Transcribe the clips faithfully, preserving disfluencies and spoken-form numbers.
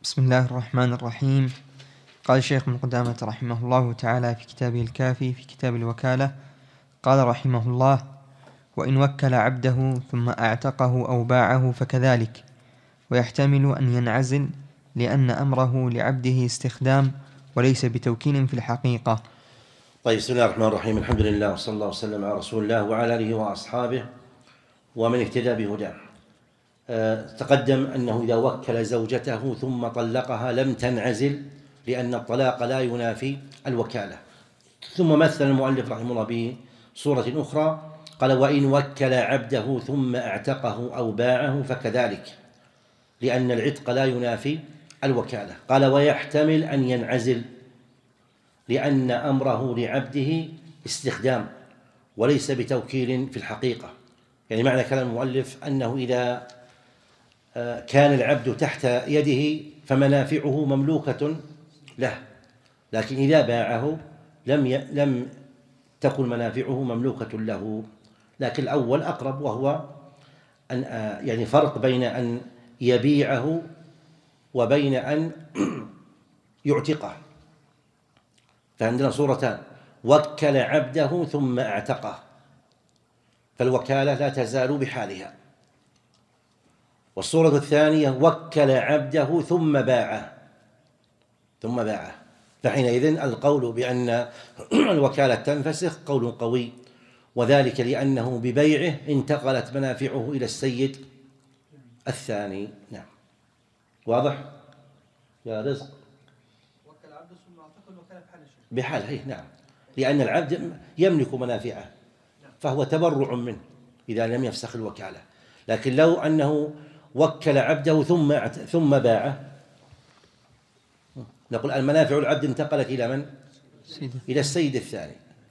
بسم الله الرحمن الرحيم. قال الشيخ ابن قدامة رحمه الله تعالى في كتابه الكافي في كتاب الوكالة، قال رحمه الله: وإن وكل عبده ثم أعتقه أو باعه فكذلك، ويحتمل أن ينعزل لأن أمره لعبده استخدام وليس بتوكيل في الحقيقة. طيب، بسم الله الرحمن الرحيم. الحمد لله وصلى الله وسلم على رسول الله وعلى آله وأصحابه ومن اهتدى بهداه. أه تقدم أنه إذا وكل زوجته ثم طلقها لم تنعزل لأن الطلاق لا ينافي الوكالة. ثم مثل المؤلف رحمه الله بصورة أخرى، قال: وإن وكل عبده ثم اعتقه أو باعه فكذلك، لأن العتق لا ينافي الوكالة. قال: ويحتمل أن ينعزل لأن أمره لعبده استخدام وليس بتوكيل في الحقيقة. يعني معنى كلام المؤلف أنه إذا كان العبد تحت يده فمنافعه مملوكة له، لكن إذا باعه لم ي... لم تكن منافعه مملوكة له. لكن الأول أقرب، وهو أن يعني فرق بين أن يبيعه وبين أن يعتقه. فعندنا صورتان: وكل عبده ثم اعتقه، فالوكالة لا تزال بحالها. والصورة الثانية: وكل عبده ثم باعه ثم باعه فحينئذ القول بأن الوكالة تنفسخ قول قوي، وذلك لأنه ببيعه انتقلت منافعه إلى السيد الثاني. نعم، واضح يا رزق؟ وكل عبده ثم اعتقه الوكالة بحالها بحالها، نعم، لأن العبد يملك منافعه فهو تبرع منه إذا لم يفسخ الوكالة. لكن لو أنه وكل عبده ثم ثم باعه، نقول المنافع العبد انتقلت إلى من؟ إلى السيد الثاني.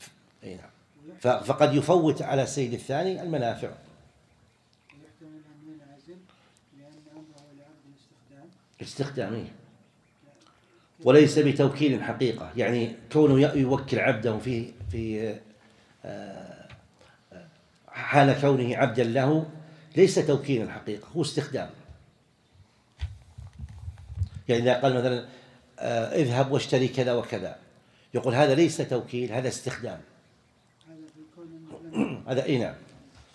فقد يفوت على السيد الثاني المنافع. ويحتمل أن ينعزل لأن أمره لعبده استخدام استخدامه وليس بتوكيل حقيقة. يعني كونه يوكل عبده في في حال كونه عبدا له ليس توكيل الحقيقة، هو استخدام. يعني إذا قال مثلا آه اذهب واشتري كذا وكذا، يقول هذا ليس توكيل، هذا استخدام. هذا اي نعم.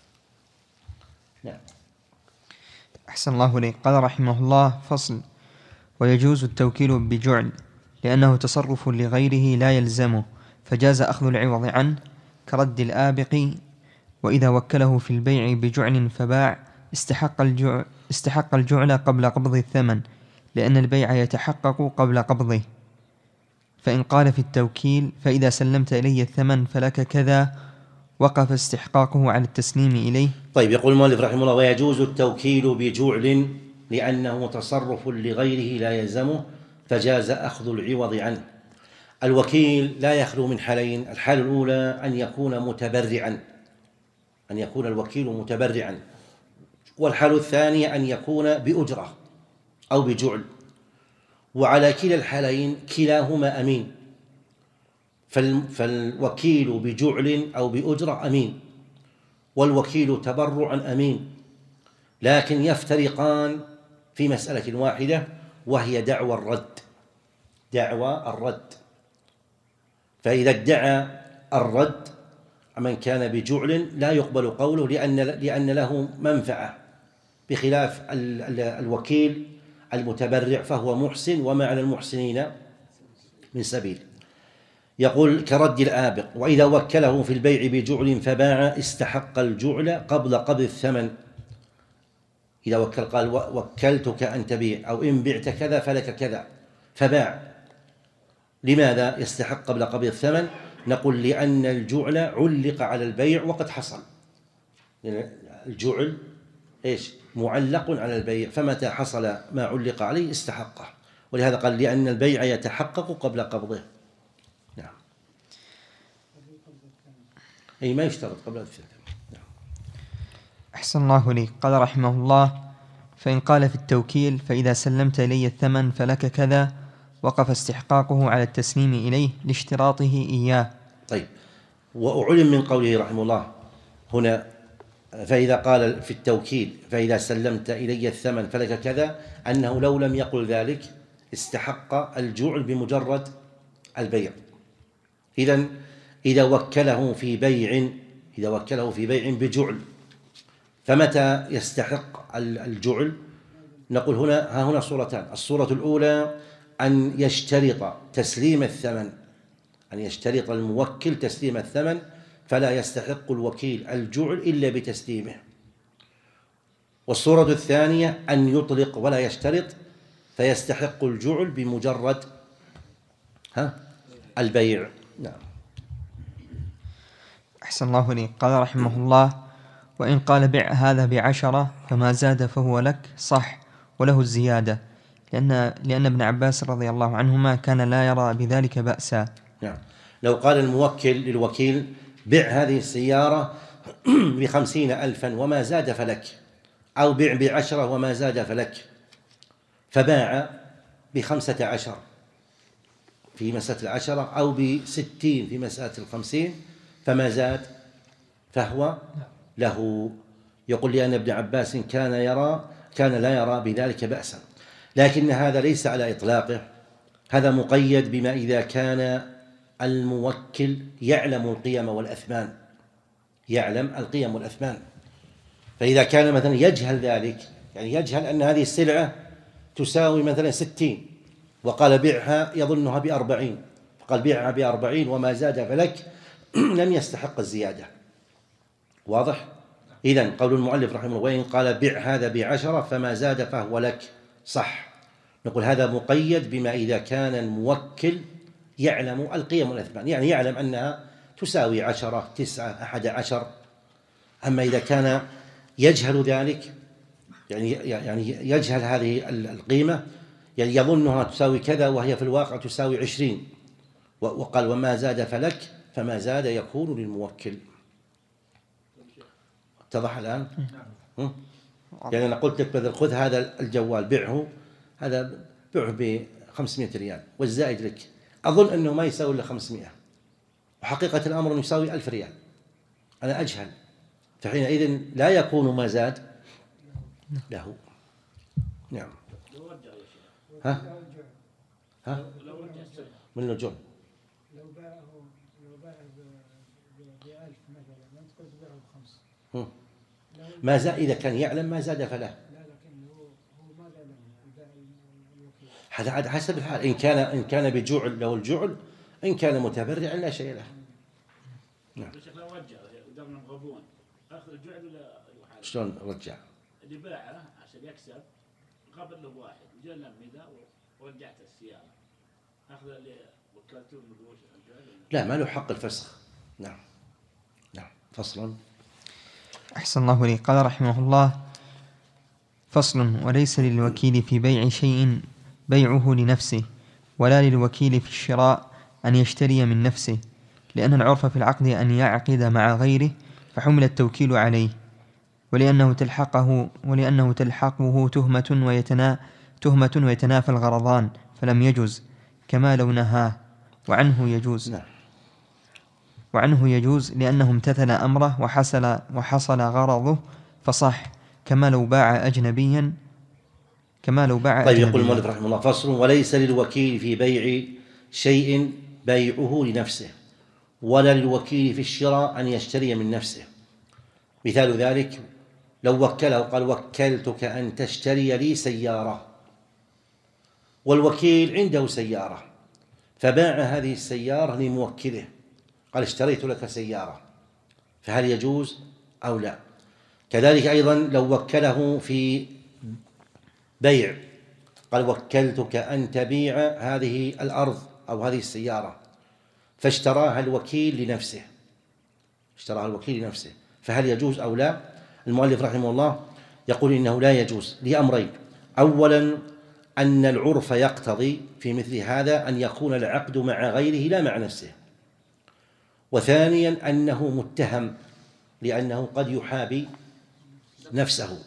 نعم. أحسن الله إليك. قال رحمه الله: فصل: ويجوز التوكيل بجعل لأنه تصرف لغيره لا يلزمه، فجاز أخذ العوض عنه كرد الآبق. وإذا وكله في البيع بجعل فباع استحق الجعل, استحق الجعل قبل قبض الثمن، لأن البيع يتحقق قبل قبضه. فإن قال في التوكيل: فإذا سلمت إلي الثمن فلك كذا، وقف استحقاقه على التسليم إليه. طيب، يقول المؤلف رحمه الله: ويجوز التوكيل بجعل لأنه تصرف لغيره لا يلزمه، فجاز أخذ العوض عنه. الوكيل لا يخلو من حالين: الحالة الأولى أن يكون متبرعا، أن يكون الوكيل متبرعا، والحالة الثانية أن يكون بأجرة أو بجعل. وعلى كلا الحالين كلاهما أمين، فالوكيل بجعل أو بأجرة أمين، والوكيل تبرعا أمين، لكن يفترقان في مسألة واحدة، وهي دعوى الرد. دعوى الرد فإذا ادعى الرد من كان بجعل لا يقبل قوله لأن لأن له منفعة، بخلاف الوكيل المتبرع فهو محسن، وما على المحسنين من سبيل. يقول: كرد الآبق. وإذا وكله في البيع بجعل فباع استحق الجعل قبل قبض الثمن. إذا وكل قال: وكلتك أن تبيع، أو إن بعت كذا فلك كذا، فباع، لماذا يستحق قبل قبض الثمن؟ نقول: لأن الجعل علق على البيع وقد حصل. الجعل إيش؟ معلق على البيع، فمتى حصل ما علق عليه استحقه. ولهذا قال: لأن البيع يتحقق قبل قبضه. نعم. أي ما يشترط قبل الثمن. نعم. أحسن الله إليك. قال رحمه الله: فإن قال في التوكيل: فإذا سلمت إلي الثمن فلك كذا، وقف استحقاقه على التسليم إليه لاشتراطه إياه. طيب، وأعلم من قوله رحمه الله هنا: فإذا قال في التوكيل: فإذا سلمت إلي الثمن فلك كذا، أنه لو لم يقل ذلك استحق الجعل بمجرد البيع. إذن إذا وكله في بيع إذا وكله في بيع بجعل، فمتى يستحق الجعل؟ نقول هنا ها هنا صورتان. الصورة الأولى أن يشترط تسليم الثمن أن يشترط الموكل تسليم الثمن، فلا يستحق الوكيل الجعل إلا بتسليمه. والصورة الثانية أن يطلق ولا يشترط، فيستحق الجعل بمجرد ها البيع. نعم. أحسن الله إليك. قال رحمه الله: وإن قال بع هذا بعشرة فما زاد فهو لك، صح، وله الزيادة، لأن لأن ابن عباس رضي الله عنهما كان لا يرى بذلك بأسا. نعم. لو قال الموكل للوكيل: بع هذه السيارة بخمسين ألفا وما زاد فلك، أو بع بعشرة وما زاد فلك، فباع بخمسة عشر في مسألة العشرة أو بستين في مسألة الخمسين، فما زاد فهو له. يقول لأن ابن عباس كان يرى كان لا يرى بذلك بأسا، لكن هذا ليس على إطلاقه، هذا مقيد بما إذا كان الموكل يعلم القيم والأثمان يعلم القيم والأثمان. فإذا كان مثلا يجهل ذلك، يعني يجهل أن هذه السلعة تساوي مثلا ستين وقال بيعها يظنها بأربعين، فقال بيعها بأربعين وما زاد فلك، لم يستحق الزيادة. واضح؟ إذن قول المؤلف رحمه الله: وإن قال بيع هذا بعشرة فما زاد فهو لك، صح. نقول هذا مقيد بما إذا كان الموكل يعلم القيم والأثمان، يعني يعلم أنها تساوي عشرة، تسعة، أحد عشر. أما إذا كان يجهل ذلك، يعني يعني يجهل هذه القيمة، يعني يظنها تساوي كذا وهي في الواقع تساوي عشرين، وقال وما زاد فلك، فما زاد يكون للموكل. اتضح الآن؟ نعم. يعني أنا قلت لك بدل خذ هذا الجوال بعه، هذا بعه بخمسمائة ريال والزائد لك، أظن أنه ما يساوي إلا خمسمائة، وحقيقة الأمر أنه يساوي ألف ريال، أنا أجهل، فحينئذ لا يكون ما زاد له. نعم. ها؟ ها؟ من الرجل لو باعه لو باعه بألف مثلا، ما تقول تبيعه بخمس. ما زاد إذا كان يعلم ما زاد فله. لا، لكن هو هو ماذا لم البائع الوكيل. هذا عاد حسب الحال، إن كان إن كان بجعل له الجعل، إن كان متبرعا لا شيء له. نعم. لو رجع قدرنا مغبون، أخذ الجعل ولا شلون رجع؟ اللي باعه عشان يكسب قبل له واحد وجاء لمده ورجعت السيارة، أخذ اللي وكلته من الجعل. لا، ما له حق الفسخ. نعم. نعم. فصلا. أحسن الله إليك. قال رحمه الله: فصل: وليس للوكيل في بيع شيء بيعه لنفسه، ولا للوكيل في الشراء أن يشتري من نفسه، لأن العرف في العقد أن يعقد مع غيره فحمل التوكيل عليه، ولأنه تلحقه ولأنه تلحقه تهمة ويتنا تهمة ويتنافى الغرضان، فلم يجوز، كما لو نهاه، وعنه يجوز. نعم. وعنه يجوز لأنه امتثل أمره وحصل وحصل غرضه، فصح، كما لو باع أجنبيا كما لو باع طيب. أجنبيا. يقول المؤلف رحمه الله: فصل: وليس للوكيل في بيع شيء بيعه لنفسه، ولا للوكيل في الشراء أن يشتري من نفسه. مثال ذلك لو وكله قال: وكلتك أن تشتري لي سيارة، والوكيل عنده سيارة فباع هذه السيارة لموكله، قال: اشتريت لك سيارة، فهل يجوز أو لا؟ كذلك أيضا لو وكله في بيع قال: وكلتك أن تبيع هذه الأرض أو هذه السيارة، فاشتراها الوكيل لنفسه اشتراها الوكيل لنفسه فهل يجوز أو لا؟ المؤلف رحمه الله يقول إنه لا يجوز لأمرين: أولا أن العرف يقتضي في مثل هذا أن يكون العقد مع غيره لا مع نفسه، وثانيا أنه متهم لأنه قد يحابي نفسه.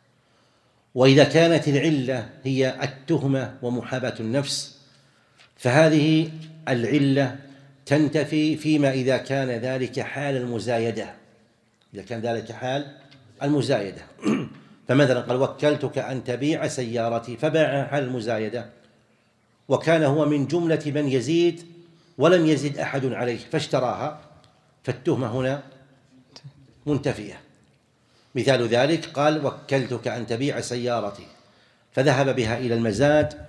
وإذا كانت العلة هي التهمة ومحاباة النفس، فهذه العلة تنتفي فيما إذا كان ذلك حال المزايدة إذا كان ذلك حال المزايدة فمثلا قال: وكلتك أن تبيع سيارتي، فباعها حال المزايدة، وكان هو من جملة من يزيد ولم يزد أحد عليه فاشتراها، فالتهمة هنا منتفية. مثال ذلك قال: وكلتك أن تبيع سيارتي، فذهب بها إلى المزاد،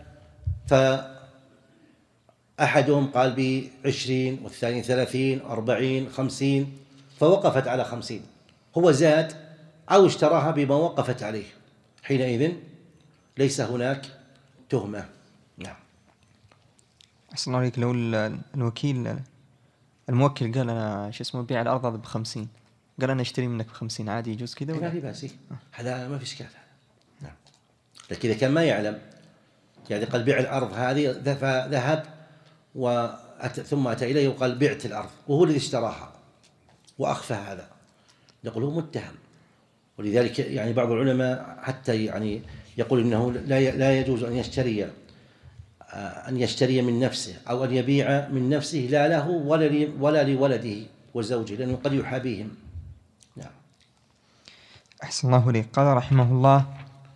فأحدهم قال بعشرين والثاني ثلاثين أربعين خمسين، فوقفت على خمسين، هو زاد أو اشتراها بما وقفت عليه، حينئذ ليس هناك تهمة. نعم. أحسن الله عليك. لو ال- الوكيل الموكل قال أنا شو اسمه بيع الأرض هذا بخمسين، قال أنا أشتري منك بخمسين، عادي يجوز كذا ما ولا؟ في بأس، هذا ما في إشكال. نعم. لكن إذا كان ما يعلم، يعني قال بيع الأرض هذه، فذهب وأت ثم أتى إليه وقال بعت الأرض وهو الذي اشتراها وأخفى هذا، نقول هو متهم. ولذلك يعني بعض العلماء حتى يعني يقول إنه لا لا يجوز أن يشتري أن يشتري من نفسه أو أن يبيع من نفسه لا له ولا لي ولا لولده وزوجه، لأنه قد يحابيهم. نعم. أحسن الله إليك. قال رحمه الله: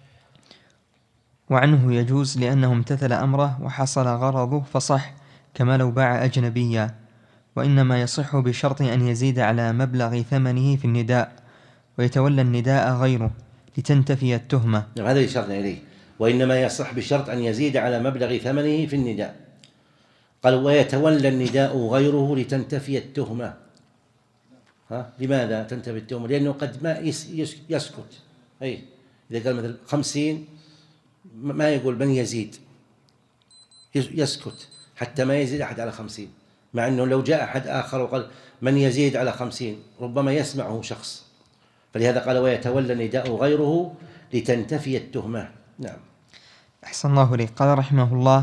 وعنه يجوز لأنه امتثل أمره وحصل غرضه فصح، كما لو باع أجنبيا، وإنما يصح بشرط أن يزيد على مبلغ ثمنه في النداء ويتولى النداء غيره لتنتفي التهمة. نعم، هذا يشرنا إليه، وإنما يصح بشرط أن يزيد على مبلغ ثمنه في النداء. قال: ويتولى النداء غيره لتنتفي التهمة. ها؟ لماذا تنتفي التهمة؟ لأنه قد ما يس يس يسكت. أي إذا قال مثلا خمسين ما يقول من يزيد، يسكت حتى ما يزيد أحد على خمسين، مع أنه لو جاء أحد آخر وقال من يزيد على خمسين ربما يسمعه شخص، فلهذا قال: ويتولى النداء غيره لتنتفي التهمة. نعم. أحسن الله إليك. قال رحمه الله: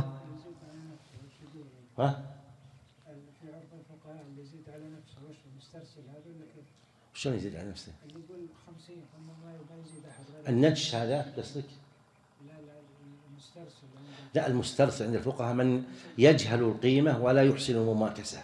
ها؟ في عرف الفقهاء اللي يزيد على نفسه وش مسترسل هذا ولا كيف؟ شلون يزيد على نفسه؟ اللي يقول خمسين ثم ما ما يزيد أحد غيره. النجش هذا قصدك؟ لا لا المسترسل. لا، المسترسل عند الفقهاء من يجهل القيمة ولا يحسن المماكسة.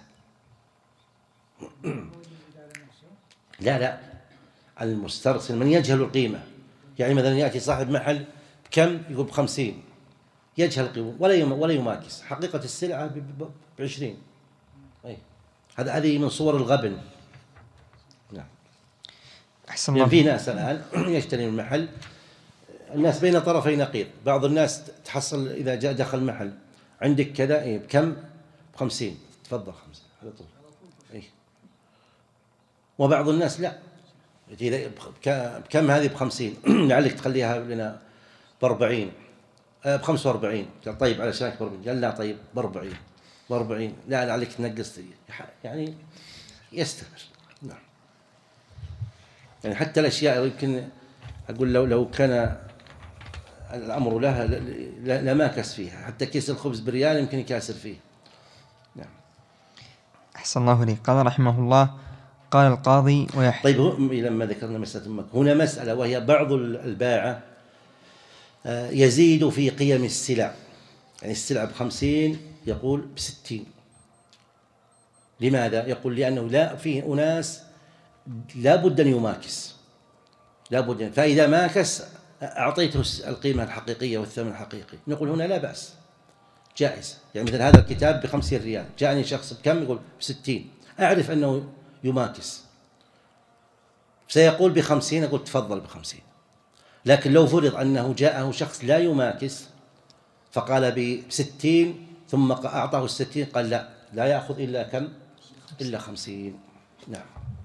لا لا، المسترسل من يجهل القيمة، يعني مثلا يأتي صاحب محل بكم يقول بخمسين، يجهل القيمة ولا ولا يماكس حقيقة السلعة بعشرين. أي هذا هذه من صور الغبن. نعم. أحسن يعني الله. في ناس الآن يشتري من المحل، الناس بين طرفي نقيض، بعض الناس تحصل إذا جاء دخل محل عندك كذا إيه بكم؟ بخمسين، تفضل خمسة على طول. إيه. وبعض الناس لا، إذا بكم هذه بخمسين لعلك تخليها لنا بأربعين، بخمسة وأربعين. قال طيب على شانك بأربعين، قال لا طيب بأربعين، بأربعين لا لعلك تنقص، يعني يستمر. نعم. يعني حتى الأشياء يمكن أقول لو لو كان الأمر لها لماكس فيها، حتى كيس الخبز بريال يمكن يكاسر فيه. نعم. أحسن الله إليك. قال رحمه الله: قال القاضي ويحيى. طيب لما ذكرنا مسألة أمك، هنا مسألة وهي بعض الباعة يزيد في قيم السلع، يعني السلع بخمسين يقول بستين. لماذا؟ يقول لأنه لا فيه أناس لا بد أن يماكس، لا بد، فإذا ماكس أعطيته القيمة الحقيقية والثمن الحقيقي، نقول هنا لا بأس، جائز. يعني مثل هذا الكتاب بخمسين ريال، جاءني شخص بكم يقول بستين، أعرف أنه يماكس سيقول بخمسين، أقول تفضل بخمسين. لكن لو فرض أنه جاءه شخص لا يماكس فقال بستين ثم أعطاه الستين، قال لا لا يأخذ إلا كم؟ إلا خمسين. نعم.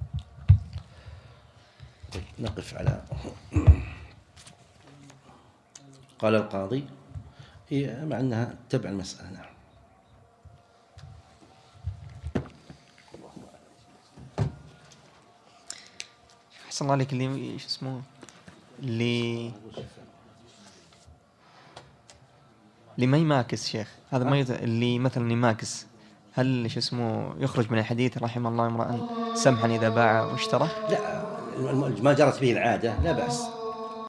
طيب نقف على قال القاضي، هي مع أنها تبع المسألة. نعم. أحسن الله عليك. اللي شو اسمه اللي اللي ما يماكس شيخ، هذا ما يت... اللي مثلا يماكس، هل شو اسمه يخرج من الحديث رحم الله امرأ سمحا إذا باع واشترى؟ لا، ما جرت به العادة لا بأس.